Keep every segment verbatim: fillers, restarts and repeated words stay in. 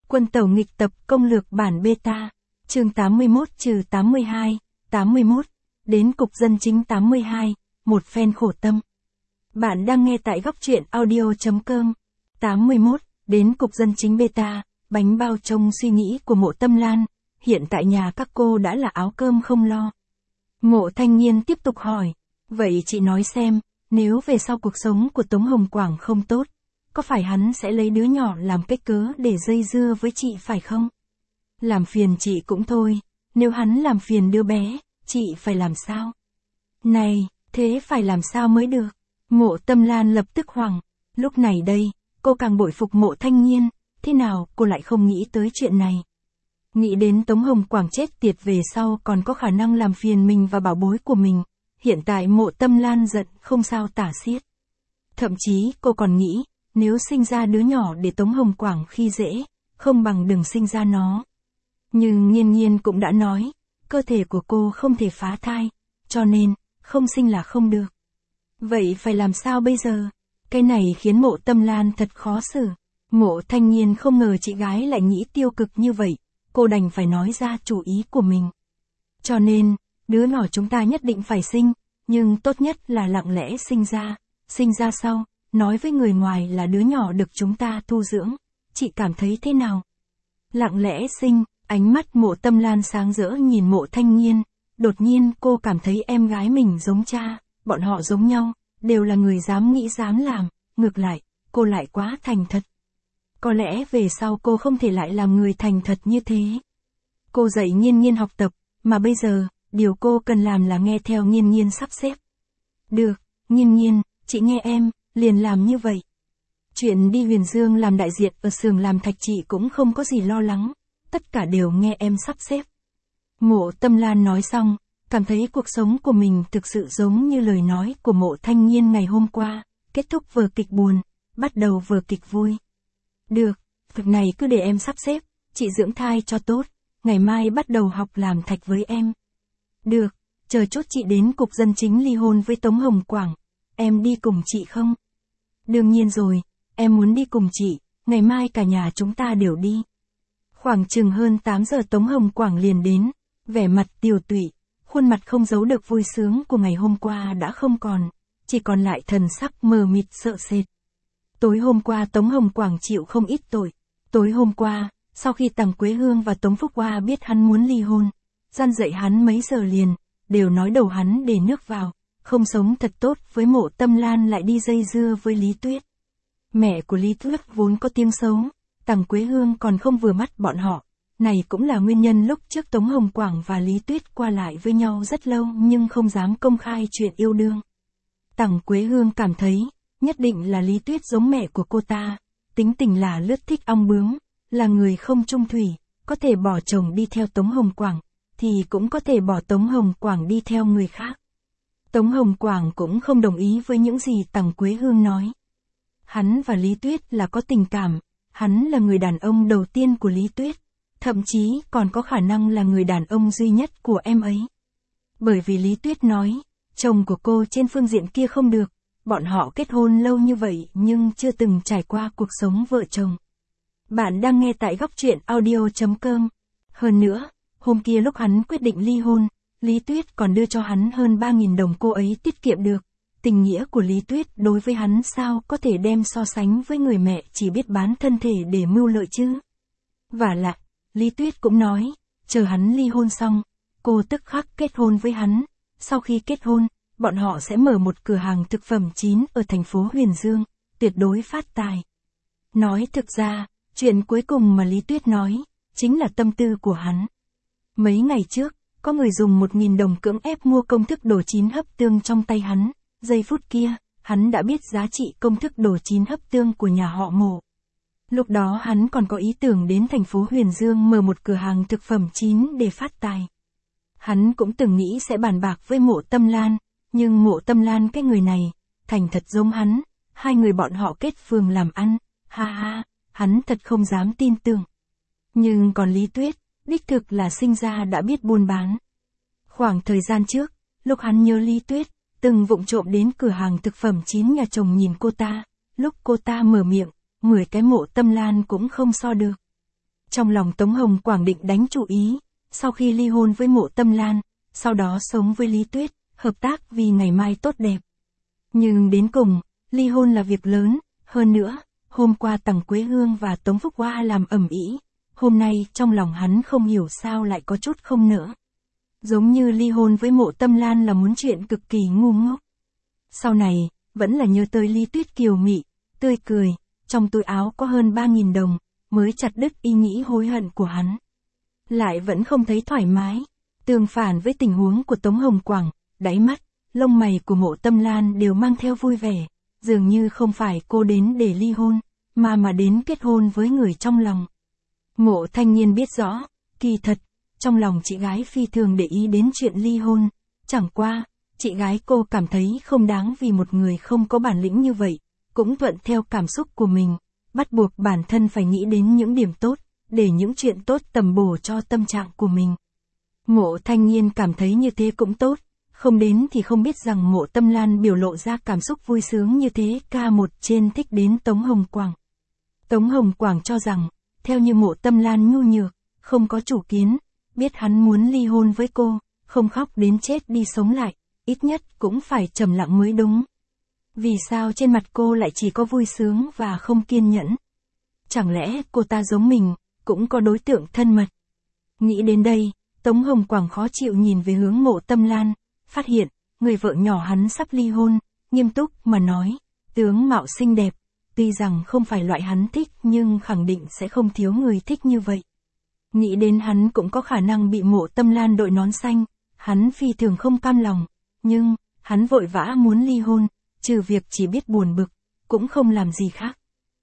Quân tẩu nghịch tập công lược bản beta, chương tám mươi mốt trừ tám mươi hai, tám mươi mốt, đến cục dân chính tám mươi hai, một phen khổ tâm. Bạn đang nghe tại góc truyện audio.com. tám mươi mốt, đến cục dân chính beta, bánh bao trong suy nghĩ của Mộ Tâm Lan, hiện tại nhà các cô đã là áo cơm không lo. Mộ Thanh Nhiên tiếp tục hỏi, vậy chị nói xem, nếu về sau cuộc sống của Tống Hồng Quảng không tốt, có phải hắn sẽ lấy đứa nhỏ làm cái cớ để dây dưa với chị phải không? Làm phiền chị cũng thôi, nếu hắn làm phiền đứa bé, chị phải làm sao? Này, thế phải làm sao mới được? Mộ Tâm Lan lập tức hoảng, lúc này đây, cô càng bội phục Mộ Thanh Nhiên, thế nào cô lại không nghĩ tới chuyện này? Nghĩ đến Tống Hồng Quảng chết tiệt về sau còn có khả năng làm phiền mình và bảo bối của mình, hiện tại Mộ Tâm Lan giận không sao tả xiết. Thậm chí cô còn nghĩ, nếu sinh ra đứa nhỏ để Tống Hồng Quảng khi dễ, không bằng đừng sinh ra nó. Nhưng Nhiên Nhiên cũng đã nói, cơ thể của cô không thể phá thai, cho nên, không sinh là không được. Vậy phải làm sao bây giờ? Cái này khiến Mộ Tâm Lan thật khó xử. Mộ Thanh Nhiên không ngờ chị gái lại nghĩ tiêu cực như vậy, cô đành phải nói ra chủ ý của mình. Cho nên, đứa nhỏ chúng ta nhất định phải sinh, nhưng tốt nhất là lặng lẽ sinh ra, sinh ra sau, nói với người ngoài là đứa nhỏ được chúng ta thu dưỡng, chị cảm thấy thế nào? Lặng lẽ sinh, ánh mắt Mộ Tâm Lan sáng rỡ nhìn Mộ Thanh Nhiên, đột nhiên cô cảm thấy em gái mình giống cha, bọn họ giống nhau, đều là người dám nghĩ dám làm, ngược lại, cô lại quá thành thật. Có lẽ về sau cô không thể lại làm người thành thật như thế. Cô dạy Nhiên Nhiên học tập, mà bây giờ, điều cô cần làm là nghe theo Nhiên Nhiên sắp xếp. Được, Nhiên Nhiên, chị nghe em, liền làm như vậy. Chuyện đi Huyền Dương làm đại diện ở xưởng làm thạch chị cũng không có gì lo lắng, tất cả đều nghe em sắp xếp. Mộ Tâm Lan nói xong, cảm thấy cuộc sống của mình thực sự giống như lời nói của Mộ Thanh Nhiên ngày hôm qua, kết thúc vở kịch buồn, bắt đầu vở kịch vui. Được, việc này cứ để em sắp xếp, chị dưỡng thai cho tốt, ngày mai bắt đầu học làm thạch với em. Được, chờ chút chị đến cục dân chính ly hôn với Tống Hồng Quảng, em đi cùng chị không? Đương nhiên rồi, em muốn đi cùng chị, ngày mai cả nhà chúng ta đều đi. Khoảng chừng hơn tám giờ Tống Hồng Quảng liền đến, vẻ mặt tiều tụy, khuôn mặt không giấu được vui sướng của ngày hôm qua đã không còn, chỉ còn lại thần sắc mờ mịt sợ sệt. Tối hôm qua Tống Hồng Quảng chịu không ít tội. Tối hôm qua, sau khi Tằng Quế Hương và Tống Phúc Hoa biết hắn muốn ly hôn, gian dạy hắn mấy giờ liền, đều nói đầu hắn để nước vào, không sống thật tốt với Mộ Tâm Lan lại đi dây dưa với Lý Tuyết. Mẹ của Lý Tuyết vốn có tiếng xấu, Tằng Quế Hương còn không vừa mắt bọn họ, này cũng là nguyên nhân lúc trước Tống Hồng Quảng và Lý Tuyết qua lại với nhau rất lâu nhưng không dám công khai chuyện yêu đương. Tằng Quế Hương cảm thấy, nhất định là Lý Tuyết giống mẹ của cô ta, tính tình là lướt thích ong bướm, là người không trung thủy, có thể bỏ chồng đi theo Tống Hồng Quảng, thì cũng có thể bỏ Tống Hồng Quảng đi theo người khác. Tống Hồng Quảng cũng không đồng ý với những gì Tằng Quế Hương nói. Hắn và Lý Tuyết là có tình cảm, hắn là người đàn ông đầu tiên của Lý Tuyết, thậm chí còn có khả năng là người đàn ông duy nhất của em ấy. Bởi vì Lý Tuyết nói, chồng của cô trên phương diện kia không được, bọn họ kết hôn lâu như vậy nhưng chưa từng trải qua cuộc sống vợ chồng. Bạn đang nghe tại góc truyện audio.com. Hơn nữa, hôm kia lúc hắn quyết định ly hôn, Lý Tuyết còn đưa cho hắn hơn ba nghìn đồng cô ấy tiết kiệm được. Tình nghĩa của Lý Tuyết đối với hắn sao có thể đem so sánh với người mẹ chỉ biết bán thân thể để mưu lợi chứ. Và lại, Lý Tuyết cũng nói, chờ hắn ly hôn xong, cô tức khắc kết hôn với hắn. Sau khi kết hôn, bọn họ sẽ mở một cửa hàng thực phẩm chín ở thành phố Huyền Dương, tuyệt đối phát tài. Nói thực ra, chuyện cuối cùng mà Lý Tuyết nói, chính là tâm tư của hắn. Mấy ngày trước, có người dùng một nghìn đồng cưỡng ép mua công thức đồ chín hấp tương trong tay hắn, giây phút kia, hắn đã biết giá trị công thức đồ chín hấp tương của nhà họ Mộ. Lúc đó hắn còn có ý tưởng đến thành phố Huyền Dương mở một cửa hàng thực phẩm chín để phát tài. Hắn cũng từng nghĩ sẽ bàn bạc với Mộ Tâm Lan, nhưng Mộ Tâm Lan cái người này, thành thật giống hắn, hai người bọn họ kết phường làm ăn, ha ha, hắn thật không dám tin tưởng. Nhưng còn Lý Tuyết, đích thực là sinh ra đã biết buôn bán. Khoảng thời gian trước, lúc hắn nhớ Lý Tuyết, từng vụng trộm đến cửa hàng thực phẩm chín nhà chồng nhìn cô ta, lúc cô ta mở miệng, mười cái Mộ Tâm Lan cũng không so được. Trong lòng Tống Hồng Quảng định đánh chủ ý, sau khi ly hôn với Mộ Tâm Lan, sau đó sống với Lý Tuyết, hợp tác vì ngày mai tốt đẹp. Nhưng đến cùng, ly hôn là việc lớn, hơn nữa, hôm qua Tằng Quế Hương và Tống Phúc Hoa làm ầm ĩ, hôm nay trong lòng hắn không hiểu sao lại có chút không nỡ. Giống như ly hôn với Mộ Tâm Lan là muốn chuyện cực kỳ ngu ngốc. Sau này, vẫn là nhớ tới Lý Tuyết kiều mị, tươi cười, trong túi áo có hơn ba nghìn đồng, mới chặt đứt ý nghĩ hối hận của hắn. Lại vẫn không thấy thoải mái. Tương phản với tình huống của Tống Hồng Quảng, đáy mắt, lông mày của Mộ Tâm Lan đều mang theo vui vẻ, dường như không phải cô đến để ly hôn, mà mà đến kết hôn với người trong lòng. Mộ Thanh Nhiên biết rõ, kỳ thật, trong lòng chị gái phi thường để ý đến chuyện ly hôn, chẳng qua, chị gái cô cảm thấy không đáng vì một người không có bản lĩnh như vậy, cũng thuận theo cảm xúc của mình, bắt buộc bản thân phải nghĩ đến những điểm tốt, để những chuyện tốt tầm bổ cho tâm trạng của mình. Mộ Thanh Nhiên cảm thấy như thế cũng tốt, không đến thì không biết rằng Mộ Tâm Lan biểu lộ ra cảm xúc vui sướng như thế ca một trên thích đến Tống Hồng Quảng. Tống Hồng Quảng cho rằng, theo như Mộ Tâm Lan nhu nhược, không có chủ kiến, biết hắn muốn ly hôn với cô, không khóc đến chết đi sống lại, ít nhất cũng phải trầm lặng mới đúng. Vì sao trên mặt cô lại chỉ có vui sướng và không kiên nhẫn? Chẳng lẽ cô ta giống mình, cũng có đối tượng thân mật? Nghĩ đến đây, Tống Hồng Quảng khó chịu nhìn về hướng Mộ Tâm Lan, phát hiện, người vợ nhỏ hắn sắp ly hôn, nghiêm túc mà nói, tướng mạo xinh đẹp, tuy rằng không phải loại hắn thích nhưng khẳng định sẽ không thiếu người thích như vậy. Nghĩ đến hắn cũng có khả năng bị Mộ Tâm Lan đội nón xanh, hắn phi thường không cam lòng, nhưng, hắn vội vã muốn ly hôn, trừ việc chỉ biết buồn bực, cũng không làm gì khác.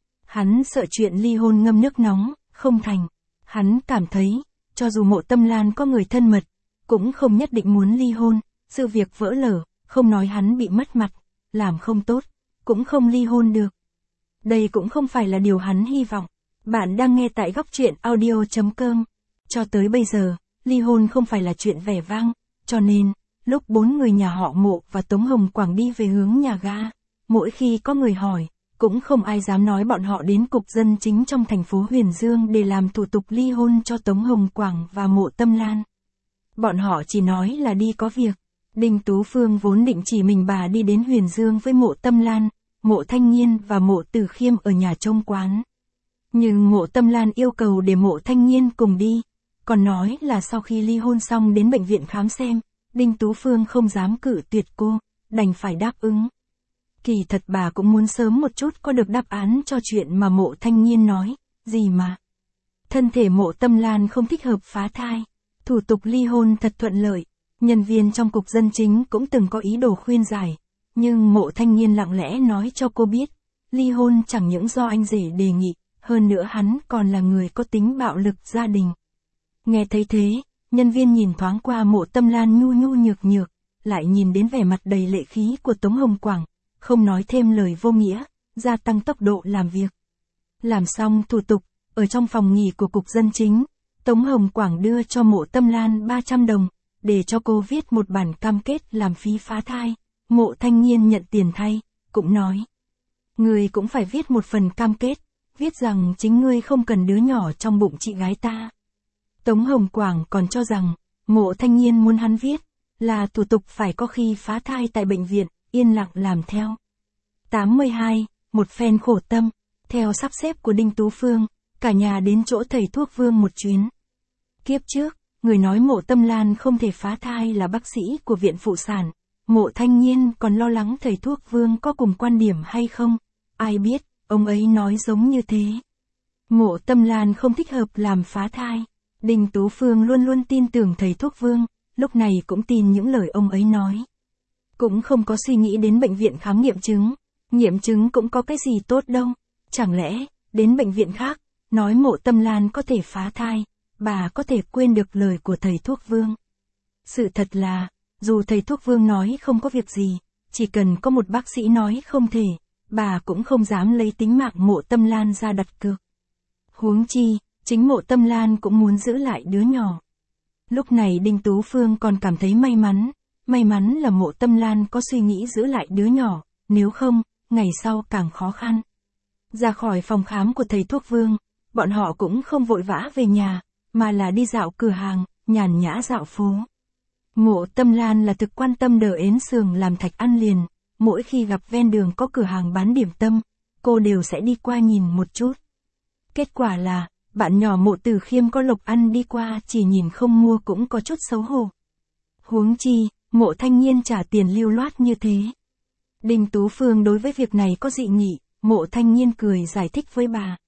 Hắn sợ chuyện ly hôn ngâm nước nóng, không thành. Hắn cảm thấy, cho dù Mộ Tâm Lan có người thân mật, cũng không nhất định muốn ly hôn, sự việc vỡ lở, không nói hắn bị mất mặt, làm không tốt, cũng không ly hôn được. Đây cũng không phải là điều hắn hy vọng. Bạn đang nghe tại góc truyện audio chấm com. Cho tới bây giờ, ly hôn không phải là chuyện vẻ vang, cho nên, lúc bốn người nhà họ Mộ và Tống Hồng Quảng đi về hướng nhà ga, mỗi khi có người hỏi, cũng không ai dám nói bọn họ đến cục dân chính trong thành phố Huyền Dương để làm thủ tục ly hôn cho Tống Hồng Quảng và Mộ Tâm Lan. Bọn họ chỉ nói là đi có việc. Đinh Tú Phương vốn định chỉ mình bà đi đến Huyền Dương với Mộ Tâm Lan, Mộ Thanh Nhiên và Mộ Từ Khiêm ở nhà trông quán. Nhưng Mộ Tâm Lan yêu cầu để Mộ Thanh Nhiên cùng đi, còn nói là sau khi ly hôn xong đến bệnh viện khám xem, Đinh Tú Phương không dám cự tuyệt cô, đành phải đáp ứng. Kỳ thật bà cũng muốn sớm một chút có được đáp án cho chuyện mà Mộ Thanh Nhiên nói, gì mà. Thân thể Mộ Tâm Lan không thích hợp phá thai, thủ tục ly hôn thật thuận lợi, nhân viên trong cục dân chính cũng từng có ý đồ khuyên giải, nhưng Mộ Thanh Nhiên lặng lẽ nói cho cô biết, ly hôn chẳng những do anh rể đề nghị, hơn nữa hắn còn là người có tính bạo lực gia đình. Nghe thấy thế, nhân viên nhìn thoáng qua Mộ Tâm Lan nhu nhu nhược nhược, lại nhìn đến vẻ mặt đầy lệ khí của Tống Hồng Quảng, không nói thêm lời vô nghĩa, gia tăng tốc độ làm việc. Làm xong thủ tục, ở trong phòng nghỉ của cục dân chính, Tống Hồng Quảng đưa cho Mộ Tâm Lan ba trăm đồng, để cho cô viết một bản cam kết làm phí phá thai. Mộ Thanh Nhiên nhận tiền thay, cũng nói. Ngươi cũng phải viết một phần cam kết, viết rằng chính ngươi không cần đứa nhỏ trong bụng chị gái ta. Tống Hồng Quảng còn cho rằng, Mộ Thanh Nhiên muốn hắn viết, là thủ tục phải có khi phá thai tại bệnh viện, yên lặng làm theo. tám mươi hai, một phen khổ tâm, theo sắp xếp của Đinh Tú Phương, cả nhà đến chỗ thầy thuốc Vương một chuyến. Kiếp trước, người nói Mộ Tâm Lan không thể phá thai là bác sĩ của viện phụ sản. Mộ Thanh Nhiên còn lo lắng thầy thuốc Vương có cùng quan điểm hay không, ai biết, ông ấy nói giống như thế. Mộ Tâm Lan không thích hợp làm phá thai. Đinh Tú Phương luôn luôn tin tưởng thầy thuốc Vương, lúc này cũng tin những lời ông ấy nói. Cũng không có suy nghĩ đến bệnh viện khám nghiệm chứng, nghiệm chứng cũng có cái gì tốt đâu, chẳng lẽ, đến bệnh viện khác, nói Mộ Tâm Lan có thể phá thai, bà có thể quên được lời của thầy thuốc Vương. Sự thật là, dù thầy thuốc Vương nói không có việc gì, chỉ cần có một bác sĩ nói không thể, bà cũng không dám lấy tính mạng Mộ Tâm Lan ra đặt cược. Huống chi, chính Mộ Tâm Lan cũng muốn giữ lại đứa nhỏ. Lúc này Đinh Tú Phương còn cảm thấy may mắn, may mắn là Mộ Tâm Lan có suy nghĩ giữ lại đứa nhỏ, nếu không, ngày sau càng khó khăn. Ra khỏi phòng khám của thầy thuốc Vương, bọn họ cũng không vội vã về nhà, mà là đi dạo cửa hàng, nhàn nhã dạo phố. Mộ Tâm Lan là thực quan tâm đờ ến sườn làm thạch ăn liền, mỗi khi gặp ven đường có cửa hàng bán điểm tâm, cô đều sẽ đi qua nhìn một chút. Kết quả là, bạn nhỏ Mộ Tử Khiêm có Lộc Ăn đi qua chỉ nhìn không mua cũng có chút xấu hổ. Huống chi, Mộ Thanh Nhiên trả tiền lưu loát như thế. Đinh Tú Phương đối với việc này có dị nghị, Mộ Thanh Nhiên cười giải thích với bà.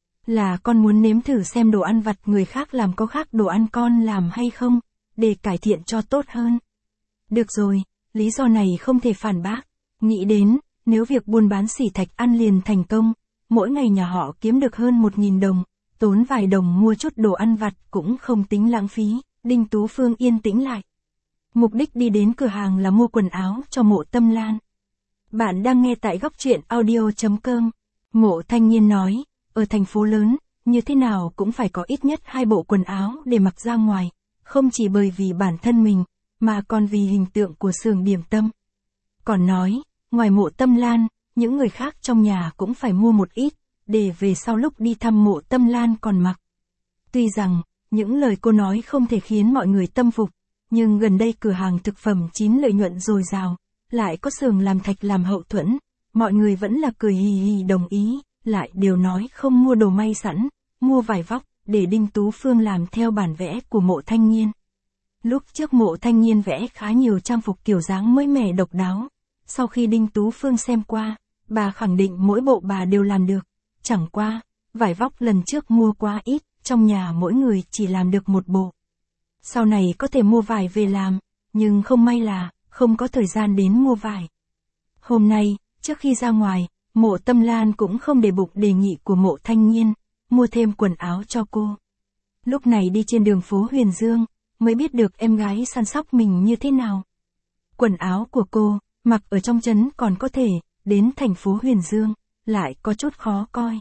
Là con muốn nếm thử xem đồ ăn vặt người khác làm có khác đồ ăn con làm hay không, để cải thiện cho tốt hơn. Được rồi, lý do này không thể phản bác. Nghĩ đến, nếu việc buôn bán xỉ thạch ăn liền thành công, mỗi ngày nhà họ kiếm được hơn một nghìn đồng, tốn vài đồng mua chút đồ ăn vặt cũng không tính lãng phí, Đinh Tú Phương yên tĩnh lại. Mục đích đi đến cửa hàng là mua quần áo cho Mộ Tâm Lan. Bạn đang nghe tại góc truyện audio chấm com. Mộ Thanh Nhiên nói, ở thành phố lớn, như thế nào cũng phải có ít nhất hai bộ quần áo để mặc ra ngoài, không chỉ bởi vì bản thân mình, mà còn vì hình tượng của xưởng điểm tâm. Còn nói, ngoài Mộ Tâm Lan, những người khác trong nhà cũng phải mua một ít, để về sau lúc đi thăm Mộ Tâm Lan còn mặc. Tuy rằng, những lời cô nói không thể khiến mọi người tâm phục, nhưng gần đây cửa hàng thực phẩm chín lợi nhuận dồi dào, lại có xưởng làm thạch làm hậu thuẫn, mọi người vẫn là cười hì hì đồng ý, lại đều nói không mua đồ may sẵn, mua vải vóc, để Đinh Tú Phương làm theo bản vẽ của Mộ Thanh Nhiên. Lúc trước Mộ Thanh Nhiên vẽ khá nhiều trang phục kiểu dáng mới mẻ độc đáo, sau khi Đinh Tú Phương xem qua, bà khẳng định mỗi bộ bà đều làm được, chẳng qua, vải vóc lần trước mua quá ít, trong nhà mỗi người chỉ làm được một bộ. Sau này có thể mua vải về làm, nhưng không may là, không có thời gian đến mua vải. Hôm nay, trước khi ra ngoài, Mộ Tâm Lan cũng không để bụng đề nghị của Mộ Thanh Nhiên, mua thêm quần áo cho cô. Lúc này đi trên đường phố Huyền Dương, mới biết được em gái săn sóc mình như thế nào. Quần áo của cô, mặc ở trong trấn còn có thể, đến thành phố Huyền Dương, lại có chút khó coi.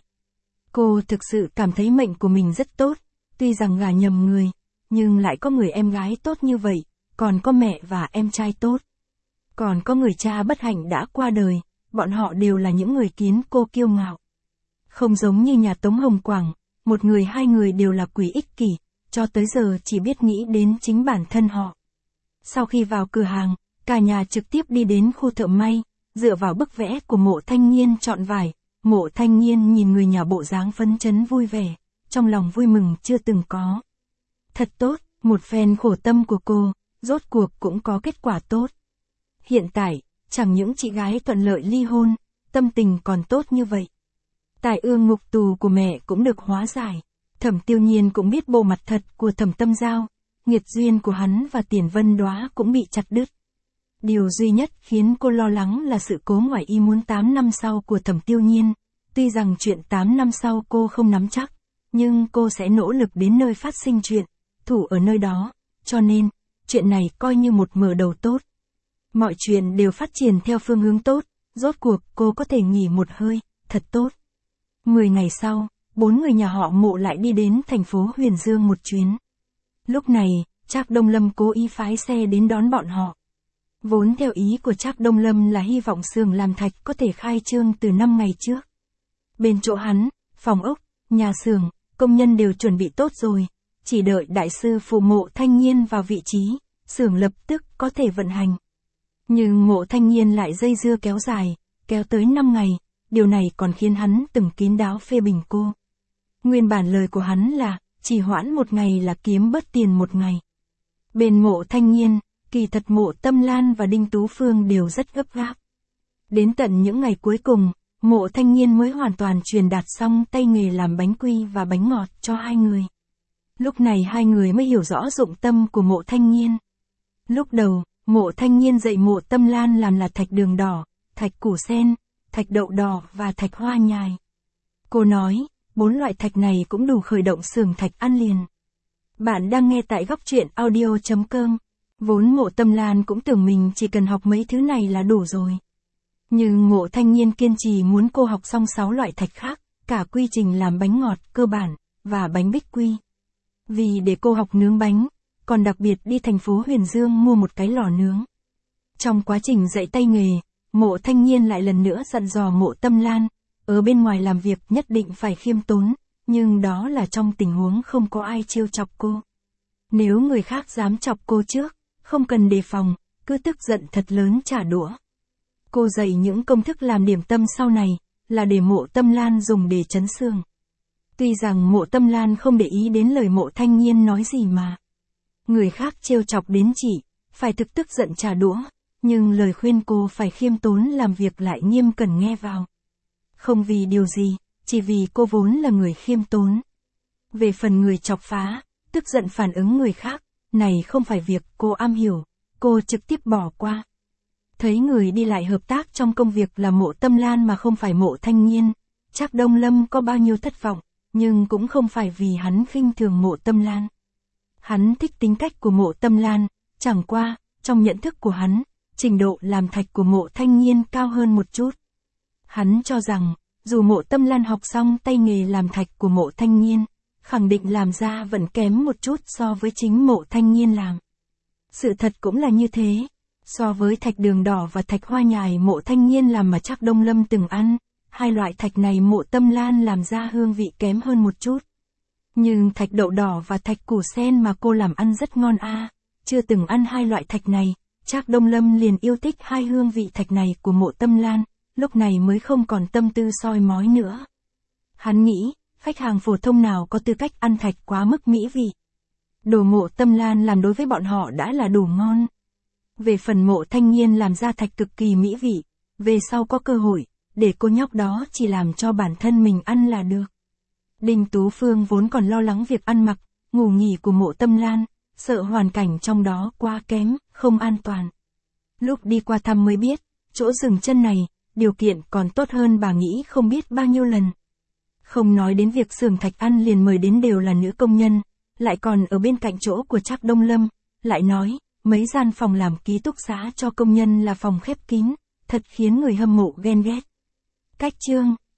Cô thực sự cảm thấy mệnh của mình rất tốt, tuy rằng gả nhầm người, nhưng lại có người em gái tốt như vậy, còn có mẹ và em trai tốt. Còn có người cha bất hạnh đã qua đời, bọn họ đều là những người khiến cô kiêu ngạo. Không giống như nhà Tống Hồng Quảng, một người hai người đều là quỷ ích kỷ, cho tới giờ chỉ biết nghĩ đến chính bản thân họ. Sau khi vào cửa hàng, cả nhà trực tiếp đi đến khu thợ may, dựa vào bức vẽ của Mộ Thanh Nhiên chọn vải. Mộ Thanh Nhiên nhìn người nhà bộ dáng phấn chấn vui vẻ, trong lòng vui mừng chưa từng có. Thật tốt, một phen khổ tâm của cô, rốt cuộc cũng có kết quả tốt. Hiện tại, chẳng những chị gái thuận lợi ly hôn, tâm tình còn tốt như vậy. Tai ương ngục tù của mẹ cũng được hóa giải. Thẩm Tiêu Nhiên cũng biết bộ mặt thật của Thẩm Tâm Giao, nghiệt duyên của hắn và Tiền Vân Đóa cũng bị chặt đứt. Điều duy nhất khiến cô lo lắng là sự cố ngoài ý muốn tám năm sau của Thẩm Tiêu Nhiên. Tuy rằng chuyện tám năm sau cô không nắm chắc, nhưng cô sẽ nỗ lực đến nơi phát sinh chuyện, thủ ở nơi đó, cho nên, chuyện này coi như một mở đầu tốt. Mọi chuyện đều phát triển theo phương hướng tốt, rốt cuộc cô có thể nghỉ một hơi, thật tốt. Mười ngày sau, bốn người nhà họ Mộ lại đi đến thành phố Huyền Dương một chuyến. Lúc này, Trác Đông Lâm cố ý phái xe đến đón bọn họ. Vốn theo ý của Trác Đông Lâm là hy vọng xưởng làm thạch có thể khai trương từ năm ngày trước. Bên chỗ hắn, phòng ốc, nhà xưởng, công nhân đều chuẩn bị tốt rồi, chỉ đợi đại sư phụ Mộ Thanh Nhiên vào vị trí, xưởng lập tức có thể vận hành. Nhưng Mộ Thanh Nhiên lại dây dưa kéo dài, kéo tới năm ngày, điều này còn khiến hắn từng kín đáo phê bình cô. Nguyên bản lời của hắn là, chỉ hoãn một ngày là kiếm bớt tiền một ngày. Bên Mộ Thanh Nhiên, kỳ thật Mộ Tâm Lan và Đinh Tú Phương đều rất gấp gáp. Đến tận những ngày cuối cùng, Mộ Thanh Nhiên mới hoàn toàn truyền đạt xong tay nghề làm bánh quy và bánh ngọt cho hai người. Lúc này hai người mới hiểu rõ dụng tâm của Mộ Thanh Nhiên. Lúc đầu, Mộ Thanh Nhiên dạy Mộ Tâm Lan làm là thạch đường đỏ, thạch củ sen, thạch đậu đỏ và thạch hoa nhài. Cô nói, bốn loại thạch này cũng đủ khởi động xưởng thạch ăn liền. Bạn đang nghe tại góc truyện audio chấm com. Vốn Mộ Tâm Lan cũng tưởng mình chỉ cần học mấy thứ này là đủ rồi. Nhưng Mộ Thanh Nhiên kiên trì muốn cô học xong sáu loại thạch khác, cả quy trình làm bánh ngọt cơ bản, và bánh bích quy. Vì để cô học nướng bánh, còn đặc biệt đi thành phố Huyền Dương mua một cái lò nướng. Trong quá trình dạy tay nghề, Mộ Thanh Nhiên lại lần nữa dặn dò Mộ Tâm Lan, ở bên ngoài làm việc nhất định phải khiêm tốn, nhưng đó là trong tình huống không có ai trêu chọc cô. Nếu người khác dám chọc cô trước, không cần đề phòng, cứ tức giận thật lớn trả đũa. Cô dạy những công thức làm điểm tâm sau này, là để Mộ Tâm Lan dùng để trấn xương. Tuy rằng Mộ Tâm Lan không để ý đến lời Mộ Thanh Nhiên nói gì mà. Người khác trêu chọc đến chỉ, phải thực tức giận trả đũa, nhưng lời khuyên cô phải khiêm tốn làm việc lại nghiêm cẩn nghe vào. Không vì điều gì, chỉ vì cô vốn là người khiêm tốn. Về phần người chọc phá, tức giận phản ứng người khác, này không phải việc cô am hiểu, cô trực tiếp bỏ qua. Thấy người đi lại hợp tác trong công việc là Mộ Tâm Lan mà không phải Mộ Thanh Nhiên, Trác Đông Lâm có bao nhiêu thất vọng, nhưng cũng không phải vì hắn khinh thường Mộ Tâm Lan. Hắn thích tính cách của Mộ Tâm Lan, chẳng qua, trong nhận thức của hắn, trình độ làm thạch của Mộ Thanh Nhiên cao hơn một chút. Hắn cho rằng, dù Mộ Tâm Lan học xong tay nghề làm thạch của Mộ Thanh Nhiên, khẳng định làm ra vẫn kém một chút so với chính Mộ Thanh Nhiên làm. Sự thật cũng là như thế. So với thạch đường đỏ và thạch hoa nhài Mộ Thanh Nhiên làm mà Trác Đông Lâm từng ăn, hai loại thạch này Mộ Tâm Lan làm ra hương vị kém hơn một chút. Nhưng thạch đậu đỏ và thạch củ sen mà cô làm ăn rất ngon a. À. Chưa từng ăn hai loại thạch này, Trác Đông Lâm liền yêu thích hai hương vị thạch này của Mộ Tâm Lan, lúc này mới không còn tâm tư soi mói nữa. Hắn nghĩ, khách hàng phổ thông nào có tư cách ăn thạch quá mức mỹ vị. Đồ Mộ Tâm Lan làm đối với bọn họ đã là đủ ngon. Về phần Mộ Thanh Nhiên làm ra thạch cực kỳ mỹ vị, về sau có cơ hội, để cô nhóc đó chỉ làm cho bản thân mình ăn là được. Đinh Tú Phương vốn còn lo lắng việc ăn mặc, ngủ nghỉ của Mộ Tâm Lan, sợ hoàn cảnh trong đó quá kém, không an toàn. Lúc đi qua thăm mới biết, chỗ dừng chân này, điều kiện còn tốt hơn bà nghĩ không biết bao nhiêu lần. Không nói đến việc xưởng thạch ăn liền mời đến đều là nữ công nhân, lại còn ở bên cạnh chỗ của Trác Đông Lâm, lại nói, mấy gian phòng làm ký túc xá cho công nhân là phòng khép kín, thật khiến người hâm mộ ghen ghét. Cách chương